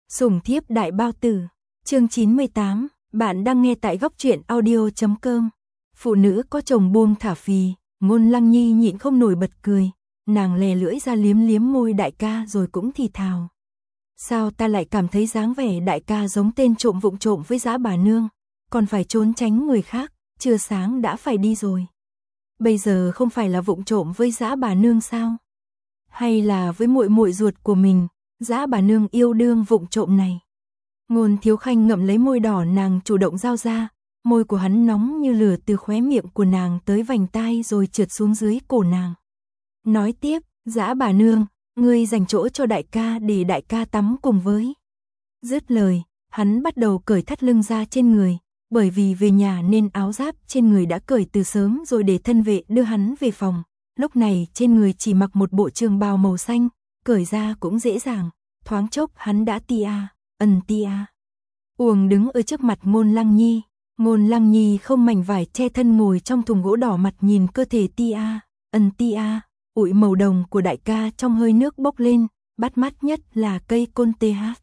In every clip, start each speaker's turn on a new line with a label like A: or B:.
A: Sủng thiếp đại bao tử. Chương 98, bạn đang nghe tại góc truyện audio.com. Phụ nữ có chồng buông thả phì, Ngôn Lăng Nhi nhịn không nổi bật cười, nàng lè lưỡi ra liếm liếm môi đại ca rồi cũng thì thào. Sao ta lại cảm thấy dáng vẻ đại ca giống tên trộm vụng trộm với dã bà nương, còn phải trốn tránh người khác, chưa sáng đã phải đi rồi. Bây giờ không phải là vụng trộm với dã bà nương sao? Hay là với muội muội ruột của mình, dã bà nương yêu đương vụng trộm này? Ngôn Thiếu Khanh ngậm lấy môi đỏ nàng chủ động giao ra, môi của hắn nóng như lửa từ khóe miệng của nàng tới vành tai rồi trượt xuống dưới cổ nàng. Nói tiếp, dã bà nương, ngươi dành chỗ cho đại ca để đại ca tắm cùng với. Dứt lời, hắn bắt đầu cởi thắt lưng ra trên người, bởi vì về nhà nên áo giáp trên người đã cởi từ sớm rồi để thân vệ đưa hắn về phòng. Lúc này trên người chỉ mặc một bộ trường bào màu xanh, cởi ra cũng dễ dàng, thoáng chốc hắn đã tia. Uồng đứng ở trước mặt Ngôn Lăng Nhi, Ngôn Lăng Nhi không mảnh vải che thân ngồi trong thùng gỗ đỏ mặt nhìn cơ thể tia, ủi màu đồng của đại ca trong hơi nước bốc lên, bắt mắt nhất là cây côn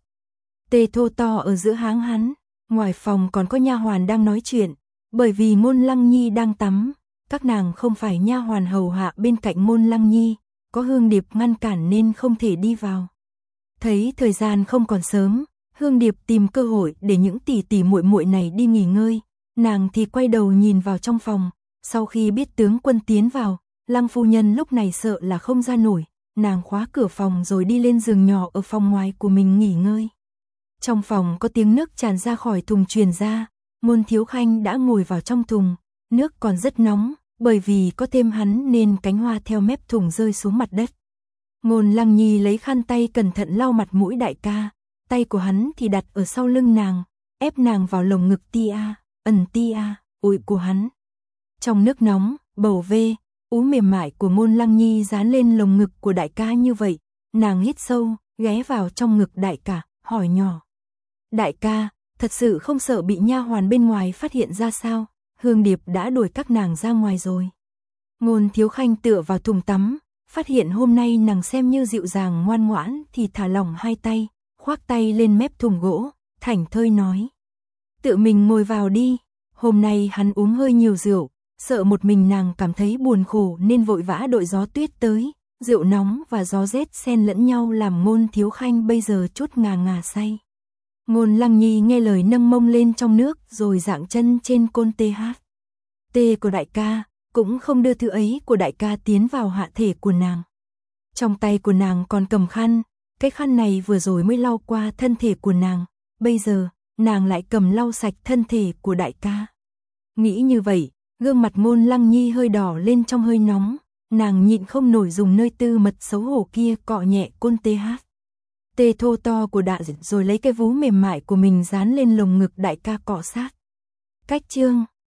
A: tê thô to ở giữa háng hắn. Ngoài phòng còn có nha hoàn đang nói chuyện, bởi vì Ngôn Lăng Nhi đang tắm, các nàng không phải nha hoàn hầu hạ bên cạnh Ngôn Lăng Nhi, có Hương Điệp ngăn cản nên không thể đi vào. Thấy thời gian không còn sớm, Hương Điệp tìm cơ hội để những tỷ tỷ muội muội này đi nghỉ ngơi, nàng thì quay đầu nhìn vào trong phòng, sau khi biết tướng quân tiến vào, Lăng phu nhân lúc này sợ là không ra nổi, nàng khóa cửa phòng rồi đi lên giường nhỏ ở phòng ngoài của mình nghỉ ngơi. Trong phòng có tiếng nước tràn ra khỏi thùng truyền ra, Ngôn Thiếu Khanh đã ngồi vào trong thùng, nước còn rất nóng, bởi vì có thêm hắn nên cánh hoa theo mép thùng rơi xuống mặt đất. Ngôn Lăng Nhi lấy khăn tay cẩn thận lau mặt mũi đại ca, tay của hắn thì đặt ở sau lưng nàng, ép nàng vào lồng ngực ủi của hắn. Trong nước nóng, bầu vê, ú mềm mại của Ngôn Lăng Nhi dán lên lồng ngực của đại ca như vậy, nàng hít sâu, ghé vào trong ngực đại ca, hỏi nhỏ. Đại ca, thật sự không sợ bị nha hoàn bên ngoài phát hiện ra sao? Hương Điệp đã đuổi các nàng ra ngoài rồi. Ngôn Thiếu Khanh tựa vào thùng tắm, phát hiện hôm nay nàng xem như dịu dàng ngoan ngoãn thì thả lỏng hai tay, khoác tay lên mép thùng gỗ, thảnh thơi nói. Tự mình ngồi vào đi, hôm nay hắn uống hơi nhiều rượu, sợ một mình nàng cảm thấy buồn khổ nên vội vã đội gió tuyết tới, rượu nóng và gió rét xen lẫn nhau làm Ngôn Thiếu Khanh bây giờ chút ngà say. Ngôn Lăng Nhi nghe lời nâng mông lên trong nước rồi dạng chân trên côn tê của đại ca, cũng không đưa thứ ấy của đại ca tiến vào hạ thể của nàng. Trong tay của nàng còn cầm khăn, cái khăn này vừa rồi mới lau qua thân thể của nàng, bây giờ nàng lại cầm lau sạch thân thể của đại ca. Nghĩ như vậy, gương mặt Ngôn Lăng Nhi hơi đỏ lên trong hơi nóng, nàng nhịn không nổi dùng nơi tư mật xấu hổ kia cọ nhẹ côn tê thô to của đại rồi lấy cái vú mềm mại của mình dán lên lồng ngực đại ca cọ sát. Cách chương